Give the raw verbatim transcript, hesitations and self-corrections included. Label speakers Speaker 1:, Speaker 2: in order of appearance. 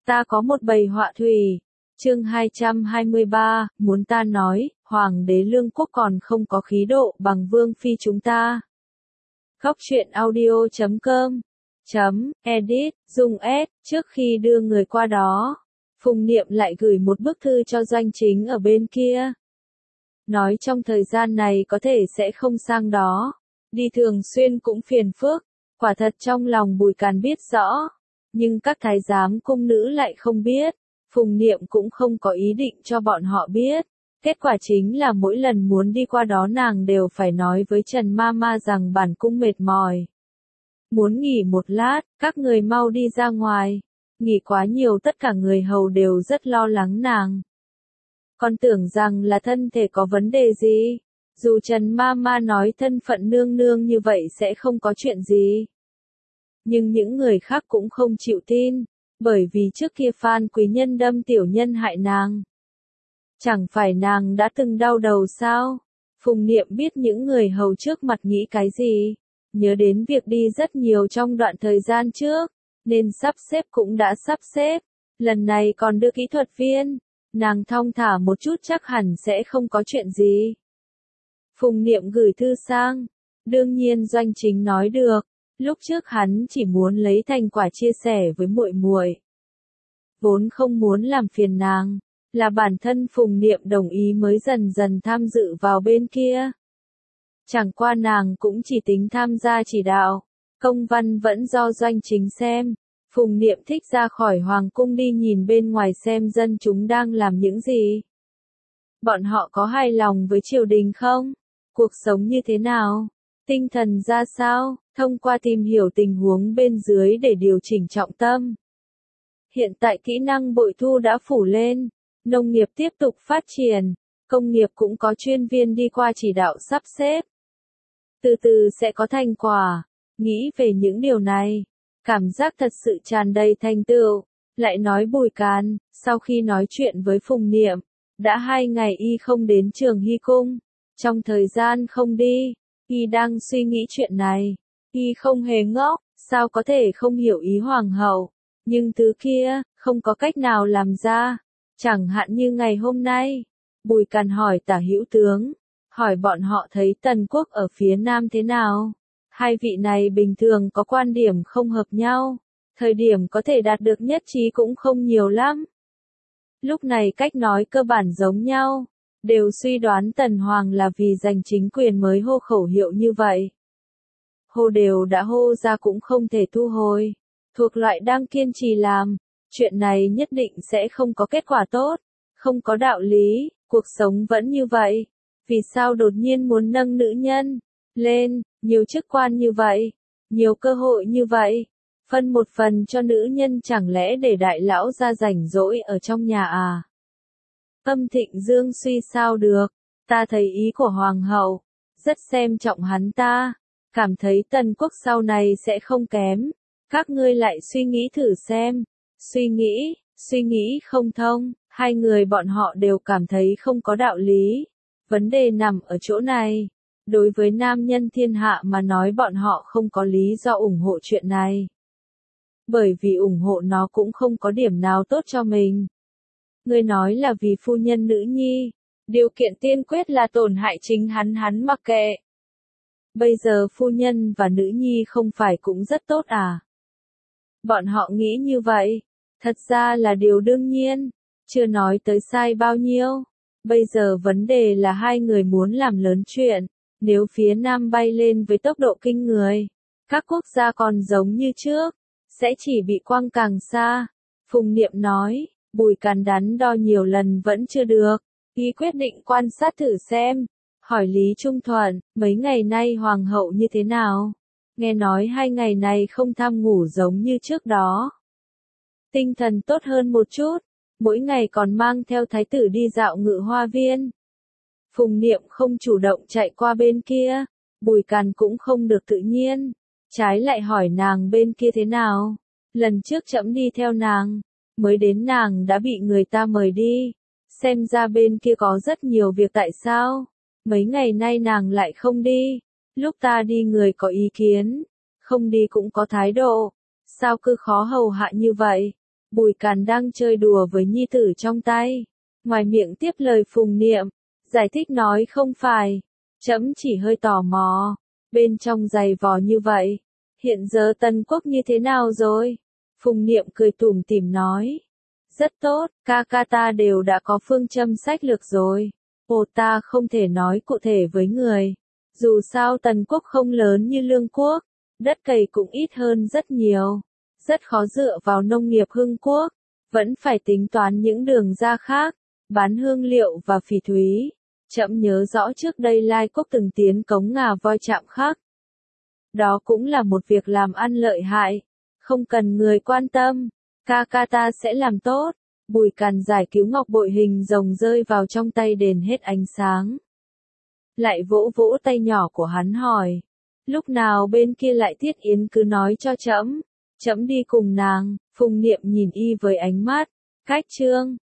Speaker 1: Ta có một bầy họa thủy. Chương hai trăm hai mươi ba, muốn ta nói, Hoàng đế Lương Quốc còn không có khí độ bằng Vương Phi chúng ta. Góc truyện audio chấm com chấm edit dùng S. Trước khi đưa người qua đó, Phùng Niệm lại gửi một bức thư cho Doanh Chính ở bên kia. Nói trong thời gian này có thể sẽ không sang đó. Đi thường xuyên cũng phiền phức. Quả thật trong lòng Bùi Càn biết rõ. Nhưng các thái giám cung nữ lại không biết. Phùng Niệm cũng không có ý định cho bọn họ biết. Kết quả chính là mỗi lần muốn đi qua đó nàng đều phải nói với Trần Mama rằng bản cung mệt mỏi. Muốn nghỉ một lát, các người mau đi ra ngoài. Nghỉ quá nhiều tất cả người hầu đều rất lo lắng nàng. Còn tưởng rằng là thân thể có vấn đề gì. Dù Trần Mama nói thân phận nương nương như vậy sẽ không có chuyện gì. Nhưng những người khác cũng không chịu tin. Bởi vì trước kia Phan Quý Nhân đâm tiểu nhân hại nàng. Chẳng phải nàng đã từng đau đầu sao? Phùng Niệm biết những người hầu trước mặt nghĩ cái gì. Nhớ đến việc đi rất nhiều trong đoạn thời gian trước. Nên sắp xếp cũng đã sắp xếp. Lần này còn đưa kỹ thuật viên. Nàng thong thả một chút chắc hẳn sẽ không có chuyện gì. Phùng Niệm gửi thư sang. Đương nhiên Doanh Chính nói được. Lúc trước hắn chỉ muốn lấy thành quả chia sẻ với muội muội. Vốn không muốn làm phiền nàng. Là bản thân Phùng Niệm đồng ý mới dần dần tham dự vào bên kia. Chẳng qua nàng cũng chỉ tính tham gia chỉ đạo. Công văn vẫn do Doanh Chính xem. Phùng Niệm thích ra khỏi Hoàng cung đi nhìn bên ngoài xem dân chúng đang làm những gì. Bọn họ có hài lòng với triều đình không? Cuộc sống như thế nào? Tinh thần ra sao? Thông qua tìm hiểu tình huống bên dưới để điều chỉnh trọng tâm. Hiện tại kỹ năng bội thu đã phủ lên. Nông nghiệp tiếp tục phát triển. Công nghiệp cũng có chuyên viên đi qua chỉ đạo sắp xếp. Từ từ sẽ có thành quả. Nghĩ về những điều này. Cảm giác thật sự tràn đầy thành tựu. Lại nói Bùi Càn, sau khi nói chuyện với Phùng Niệm, đã hai ngày y không đến Trường Hy Cung. Trong thời gian không đi, y đang suy nghĩ chuyện này. Y không hề ngốc, sao có thể không hiểu ý hoàng hậu. Nhưng thứ kia, không có cách nào làm ra. Chẳng hạn như ngày hôm nay, Bùi Càn hỏi Tả Hữu Tướng, hỏi bọn họ thấy Tần Quốc ở phía Nam thế nào. Hai vị này bình thường có quan điểm không hợp nhau, thời điểm có thể đạt được nhất trí cũng không nhiều lắm. Lúc này cách nói cơ bản giống nhau, đều suy đoán Tần Hoàng là vì giành chính quyền mới hô khẩu hiệu như vậy. Hô đều đã hô ra cũng không thể thu hồi, thuộc loại đang kiên trì làm, chuyện này nhất định sẽ không có kết quả tốt, không có đạo lý, cuộc sống vẫn như vậy, vì sao đột nhiên muốn nâng nữ nhân lên, nhiều chức quan như vậy, nhiều cơ hội như vậy, phân một phần cho nữ nhân chẳng lẽ để đại lão ra rảnh rỗi ở trong nhà à? Âm Thịnh Dương suy sao được, ta thấy ý của Hoàng hậu, rất xem trọng hắn ta, cảm thấy Tần Quốc sau này sẽ không kém, các ngươi lại suy nghĩ thử xem, suy nghĩ, suy nghĩ không thông, hai người bọn họ đều cảm thấy không có đạo lý, vấn đề nằm ở chỗ này. Đối với nam nhân thiên hạ mà nói bọn họ không có lý do ủng hộ chuyện này. Bởi vì ủng hộ nó cũng không có điểm nào tốt cho mình. Ngươi nói là vì phu nhân nữ nhi, điều kiện tiên quyết là tổn hại chính hắn hắn mặc kệ. Bây giờ phu nhân và nữ nhi không phải cũng rất tốt à? Bọn họ nghĩ như vậy, thật ra là điều đương nhiên, chưa nói tới sai bao nhiêu. Bây giờ vấn đề là hai người muốn làm lớn chuyện. Nếu phía Nam bay lên với tốc độ kinh người, các quốc gia còn giống như trước, sẽ chỉ bị quăng càng xa. Phùng Niệm nói, Bùi Càn đắn đo nhiều lần vẫn chưa được, y quyết định quan sát thử xem. Hỏi Lý Trung Thuận, mấy ngày nay Hoàng hậu như thế nào? Nghe nói hai ngày này không tham ngủ giống như trước đó. Tinh thần tốt hơn một chút, mỗi ngày còn mang theo thái tử đi dạo Ngự Hoa Viên. Phùng Niệm không chủ động chạy qua bên kia, Bùi Càn cũng không được tự nhiên, trái lại hỏi nàng bên kia thế nào. Lần trước trẫm đi theo nàng, mới đến nàng đã bị người ta mời đi, xem ra bên kia có rất nhiều việc tại sao, mấy ngày nay nàng lại không đi, lúc ta đi người có ý kiến, không đi cũng có thái độ, sao cứ khó hầu hạ như vậy, Bùi Càn đang chơi đùa với nhi tử trong tay. Ngoài miệng tiếp lời Phùng Niệm, giải thích nói không phải. Trẫm chỉ hơi tò mò. Bên trong dày vò như vậy. Hiện giờ Tần Quốc như thế nào rồi? Phùng Niệm cười tủm tỉm nói. Rất tốt, ca ca ta đều đã có phương châm sách lược rồi. Ồ, ta không thể nói cụ thể với người. Dù sao Tần Quốc không lớn như Lương Quốc. Đất cày cũng ít hơn rất nhiều. Rất khó dựa vào nông nghiệp Hưng Quốc. Vẫn phải tính toán những đường ra khác. Bán hương liệu và phỉ thúy. Trẫm nhớ rõ trước đây Lai Quốc từng tiến cống ngà voi chạm khắc. Đó cũng là một việc làm ăn lợi hại. Không cần người quan tâm. Ca ca ta sẽ làm tốt. Bùi Càn giải cứu ngọc bội hình rồng rơi vào trong tay đền hết ánh sáng. Lại vỗ vỗ tay nhỏ của hắn hỏi. Lúc nào bên kia lại Thiết Yến cứ nói cho trẫm. Trẫm đi cùng nàng. Phùng Niệm nhìn y với ánh mắt. Cách trương.